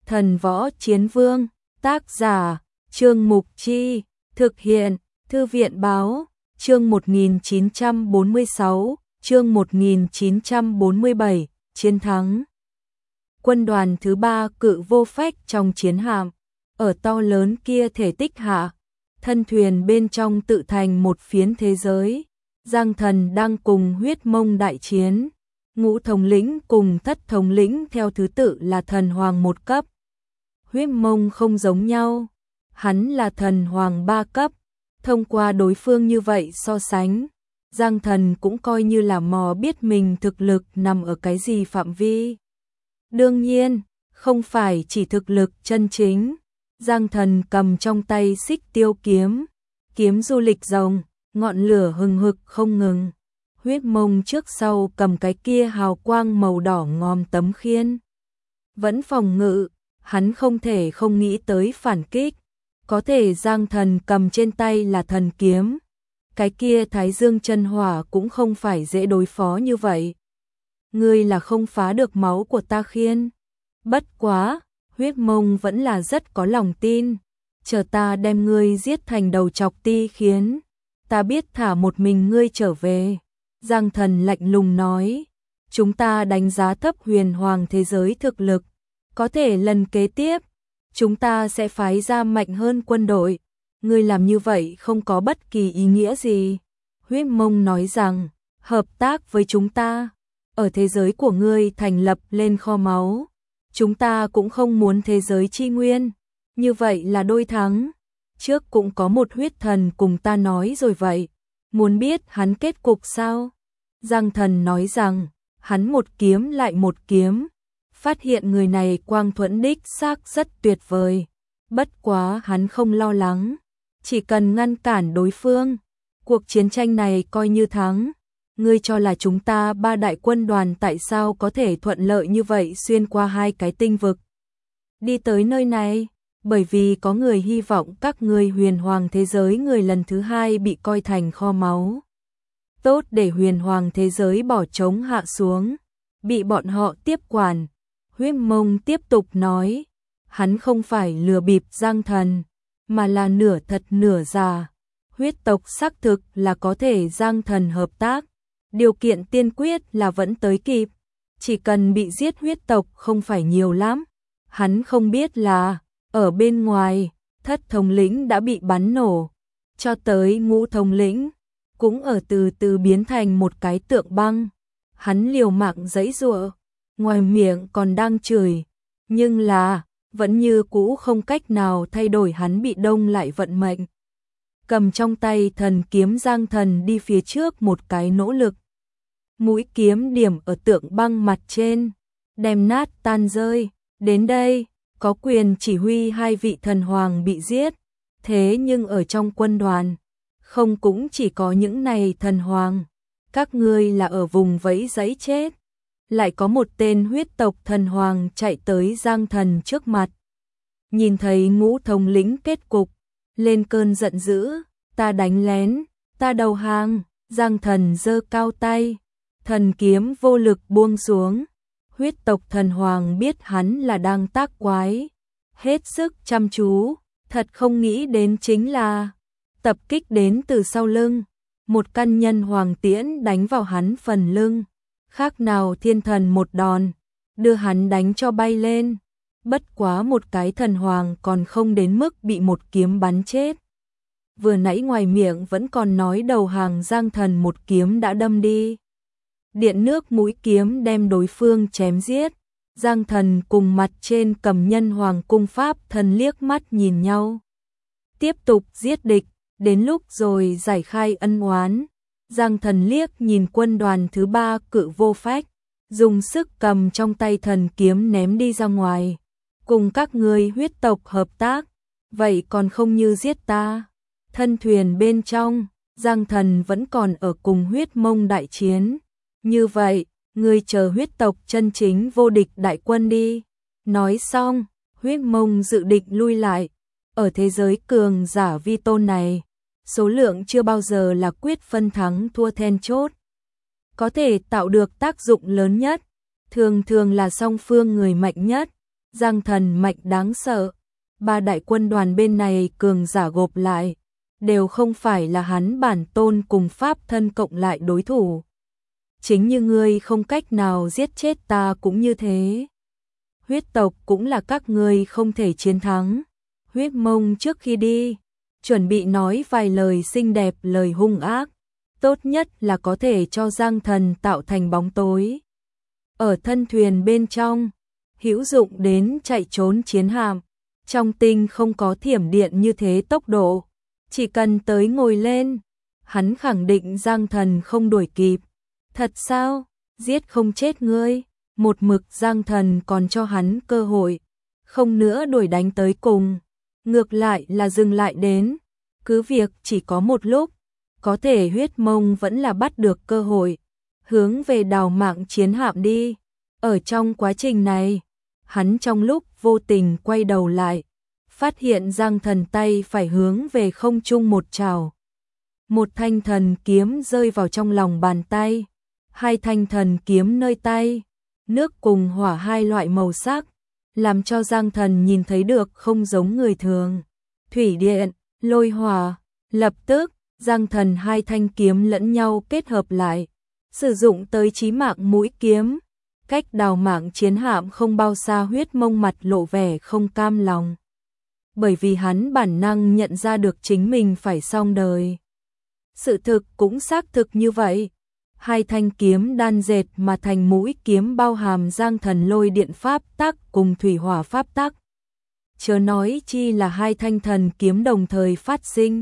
Thần Võ Chiến Vương, tác giả, Trương Mục Chi, thực hiện, Thư viện Báo, chương 1946, chương 1947, chiến thắng. Quân đoàn thứ 3 Cự Vô Phách trong chiến hạm, ở to lớn kia thể tích hạ, thân thuyền bên trong tự thành một phiến thế giới. Giang Thần đang cùng Huyết Mông đại chiến, Ngũ thống lĩnh cùng Thất thống lĩnh theo thứ tự là thần hoàng 1 cấp. Huyết Mông không giống nhau, hắn là thần hoàng 3 cấp. Thông qua đối phương như vậy so sánh, Giang Thần cũng coi như là mò biết mình thực lực nằm ở cái gì phạm vi. Đương nhiên, không phải chỉ thực lực chân chính. Giang Thần cầm trong tay Xích Tiêu kiếm, kiếm du lịch rồng, ngọn lửa hừng hực không ngừng. Huyết Mông trước sau cầm cái kia hào quang màu đỏ ngòm tấm khiên. Vẫn phòng ngự, hắn không thể không nghĩ tới phản kích. Có thể Giang Thần cầm trên tay là thần kiếm. Cái kia Thái Dương chân hỏa cũng không phải dễ đối phó như vậy. Ngươi là không phá được máu của ta khiên. Bất quá, Huyết Mông vẫn là rất có lòng tin. Chờ ta đem ngươi giết thành đầu chọc ti khiến. Ta biết thả một mình ngươi trở về. Giang Thần lạnh lùng nói. Chúng ta đánh giá thấp huyền hoàng thế giới thực lực. Có thể lần kế tiếp, chúng ta sẽ phái ra mạnh hơn quân đội. Ngươi làm như vậy không có bất kỳ ý nghĩa gì. Huyết Mông nói rằng, hợp tác với chúng ta. Ở thế giới của ngươi thành lập lên kho máu. Chúng ta cũng không muốn thế giới chi nguyên. Như vậy là đôi thắng. Trước cũng có một huyết thần cùng ta nói rồi vậy. Muốn biết hắn kết cục sao? Giang Thần nói rằng, hắn một kiếm lại một kiếm. Phát hiện người này quang thuẫn đích xác rất tuyệt vời. Bất quá hắn không lo lắng. Chỉ cần ngăn cản đối phương. Cuộc chiến tranh này coi như thắng. Ngươi cho là chúng ta 3 đại quân đoàn tại sao có thể thuận lợi như vậy xuyên qua 2 cái tinh vực. Đi tới nơi này, bởi vì có người hy vọng các ngươi huyền hoàng thế giới người lần thứ 2 bị coi thành kho máu. Tốt để huyền hoàng thế giới bỏ trống hạ xuống, bị bọn họ tiếp quản. Huyết Mông tiếp tục nói, hắn không phải lừa bịp Giang Thần, mà là nửa thật nửa giả. Huyết tộc xác thực là có thể Giang Thần hợp tác. Điều kiện tiên quyết là vẫn tới kịp. Chỉ cần bị giết huyết tộc không phải nhiều lắm. Hắn không biết là, ở bên ngoài, Thất thống lĩnh đã bị bắn nổ. Cho tới Ngũ thống lĩnh, cũng ở từ từ biến thành một cái tượng băng. Hắn liều mạng giãy giụa, ngoài miệng còn đang chửi. Nhưng là, vẫn như cũ không cách nào thay đổi hắn bị đông lại vận mệnh. Cầm trong tay thần kiếm Giang Thần đi phía trước một cái nỗ lực. Mũi kiếm điểm ở tượng băng mặt trên, đem nát tan rơi. Đến đây, có quyền chỉ huy 2 vị thần hoàng bị giết. Thế nhưng ở trong quân đoàn, không cũng chỉ có những này thần hoàng. Các ngươi là ở vùng vẫy giấy chết. Lại có một tên huyết tộc thần hoàng chạy tới Giang Thần trước mặt. Nhìn thấy Ngũ thống lĩnh kết cục, lên cơn giận dữ. Ta đánh lén, ta đầu hàng. Giang Thần giơ cao tay. Thần kiếm vô lực buông xuống. Huyết tộc thần hoàng biết hắn là đang tác quái. Hết sức chăm chú. Thật không nghĩ đến chính là tập kích đến từ sau lưng. Một căn nhân hoàng tiễn đánh vào hắn phần lưng. Khác nào thiên thần một đòn. Đưa hắn đánh cho bay lên. Bất quá một cái thần hoàng còn không đến mức bị một kiếm bắn chết. Vừa nãy ngoài miệng vẫn còn nói đầu hàng Giang Thần một kiếm đã đâm đi. Điện nước mũi kiếm đem đối phương chém giết. Giang Thần cùng mặt trên cầm nhân hoàng cung pháp thần liếc mắt nhìn nhau. Tiếp tục giết địch, đến lúc rồi giải khai ân oán. Giang Thần liếc nhìn quân đoàn thứ 3 Cự Vô Phách, dùng sức cầm trong tay thần kiếm ném đi ra ngoài. Cùng các ngươi huyết tộc hợp tác, vậy còn không như giết ta. Thân thuyền bên trong, Giang Thần vẫn còn ở cùng Huyết Mông đại chiến. Như vậy, ngươi chờ huyết tộc chân chính vô địch đại quân đi. Nói xong, Huyết Mông dự định lui lại. Ở thế giới cường giả vi tôn này, số lượng chưa bao giờ là quyết phân thắng thua then chốt. Có thể tạo được tác dụng lớn nhất, thường thường là song phương người mạnh nhất. Giang Thần mạnh đáng sợ. Ba đại quân đoàn bên này cường giả gộp lại, đều không phải là hắn bản tôn cùng pháp thân cộng lại đối thủ. Chính như ngươi không cách nào giết chết ta cũng như thế. Huyết tộc cũng là các ngươi không thể chiến thắng. Huyết Mông trước khi đi, chuẩn bị nói vài lời xinh đẹp lời hung ác. Tốt nhất là có thể cho Giang Thần tạo thành bóng tối. Ở thân thuyền bên trong, hữu dụng đến chạy trốn chiến hạm. Trong tinh không có thiểm điện như thế tốc độ. Chỉ cần tới ngồi lên, hắn khẳng định Giang Thần không đuổi kịp. Thật sao? Giết không chết ngươi. Một mực Giang Thần còn cho hắn cơ hội. Không nữa đuổi đánh tới cùng. Ngược lại là dừng lại đến. Cứ việc chỉ có một lúc. Có thể Huyết Mông vẫn là bắt được cơ hội. Hướng về đào mạng chiến hạm đi. Ở trong quá trình này, hắn trong lúc vô tình quay đầu lại. Phát hiện Giang Thần tay phải hướng về không trung một trào. Một thanh thần kiếm rơi vào trong lòng bàn tay. Hai thanh thần kiếm nơi tay. Nước cùng hỏa hai loại màu sắc. Làm cho Giang Thần nhìn thấy được không giống người thường. Thủy điện, lôi hỏa. Lập tức, Giang Thần hai thanh kiếm lẫn nhau kết hợp lại. Sử dụng tới chí mạng mũi kiếm. Cách đào mạng chiến hạm không bao xa Huyết Mông mặt lộ vẻ không cam lòng. Bởi vì hắn bản năng nhận ra được chính mình phải xong đời. Sự thực cũng xác thực như vậy. Hai thanh kiếm đan dệt mà thành mũi kiếm bao hàm Giang Thần lôi điện pháp tắc cùng thủy hỏa pháp tắc. Chớ nói chi là hai thanh thần kiếm đồng thời phát sinh.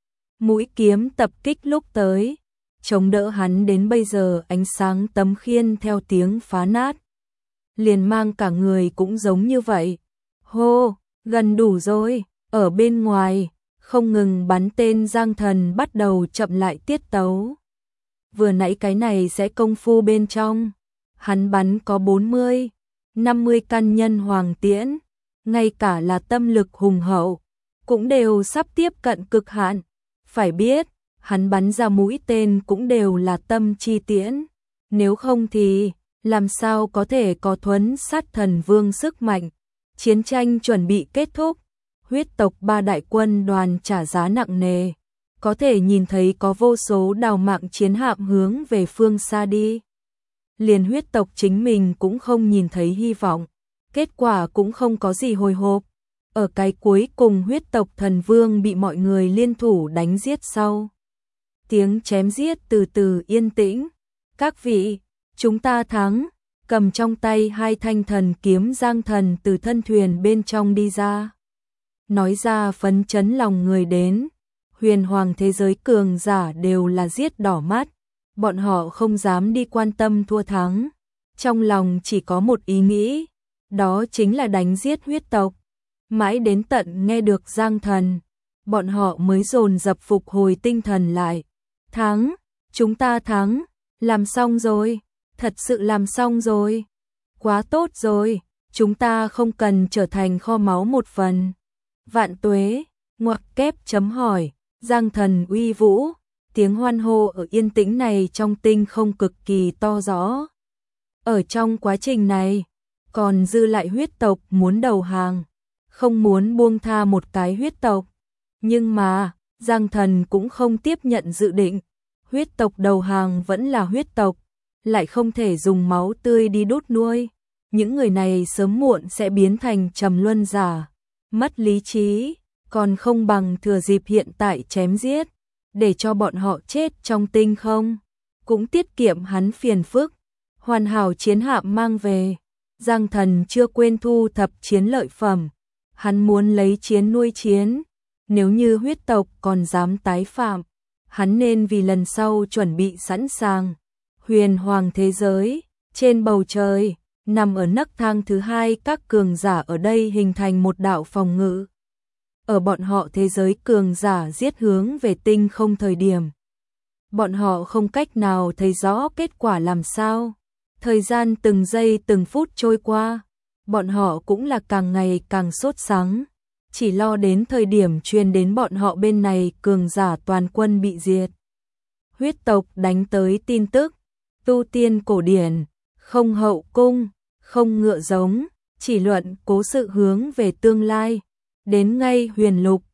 Mũi kiếm tập kích lúc tới, chống đỡ hắn đến bây giờ ánh sáng tấm khiên theo tiếng phá nát. Liền mang cả người cũng giống như vậy. Hô, gần đủ rồi, ở bên ngoài, không ngừng bắn tên Giang Thần bắt đầu chậm lại tiết tấu. Vừa nãy cái này sẽ công phu bên trong, hắn bắn có 40, 50 căn nhân hoàng tiễn, ngay cả là tâm lực hùng hậu, cũng đều sắp tiếp cận cực hạn. Phải biết, hắn bắn ra mũi tên cũng đều là tâm chi tiễn, nếu không thì làm sao có thể có thuấn sát thần vương sức mạnh. Chiến tranh chuẩn bị kết thúc, huyết tộc ba đại quân đoàn trả giá nặng nề. Có thể nhìn thấy có vô số đào mạng chiến hạm hướng về phương xa đi. Liền huyết tộc chính mình cũng không nhìn thấy hy vọng. Kết quả cũng không có gì hồi hộp. Ở cái cuối cùng huyết tộc thần vương bị mọi người liên thủ đánh giết sau. Tiếng chém giết từ từ yên tĩnh. Các vị, chúng ta thắng. Cầm trong tay hai thanh thần kiếm Giang Thần từ thân thuyền bên trong đi ra. Nói ra phấn chấn lòng người đến. Huyền hoàng thế giới cường giả đều là giết đỏ mắt. Bọn họ không dám đi quan tâm thua thắng. Trong lòng chỉ có một ý nghĩ. Đó chính là đánh giết huyết tộc. Mãi đến tận nghe được Giang Thần. Bọn họ mới dồn dập phục hồi tinh thần lại. Thắng, chúng ta thắng. Làm xong rồi. Thật sự làm xong rồi. Quá tốt rồi. Chúng ta không cần trở thành kho máu một phần. Vạn tuế, ngoặc kép chấm hỏi. Giang Thần uy vũ, tiếng hoan hô ở yên tĩnh này trong tinh không cực kỳ to rõ. Ở trong quá trình này, còn dư lại huyết tộc muốn đầu hàng, không muốn buông tha một cái huyết tộc. Nhưng mà, Giang Thần cũng không tiếp nhận dự định. Huyết tộc đầu hàng vẫn là huyết tộc, lại không thể dùng máu tươi đi đốt nuôi. Những người này sớm muộn sẽ biến thành trầm luân giả, mất lý trí. Còn không bằng thừa dịp hiện tại chém giết, để cho bọn họ chết trong tinh không, cũng tiết kiệm hắn phiền phức. Hoàn hảo chiến hạm mang về, Giang Thần chưa quên thu thập chiến lợi phẩm, hắn muốn lấy chiến nuôi chiến. Nếu như huyết tộc còn dám tái phạm, hắn nên vì lần sau chuẩn bị sẵn sàng. Huyền hoàng thế giới, trên bầu trời, nằm ở nấc thang thứ hai, các cường giả ở đây hình thành một đạo phòng ngự. Ở bọn họ thế giới cường giả giết hướng về tinh không thời điểm. Bọn họ không cách nào thấy rõ kết quả làm sao. Thời gian từng giây từng phút trôi qua. Bọn họ cũng là càng ngày càng sốt sắng. Chỉ lo đến thời điểm truyền đến bọn họ bên này cường giả toàn quân bị diệt. Huyết tộc đánh tới tin tức. Tu tiên cổ điển, không hậu cung, không ngựa giống. chỉ luận cố sự hướng về tương lai. Đến ngay huyền lục,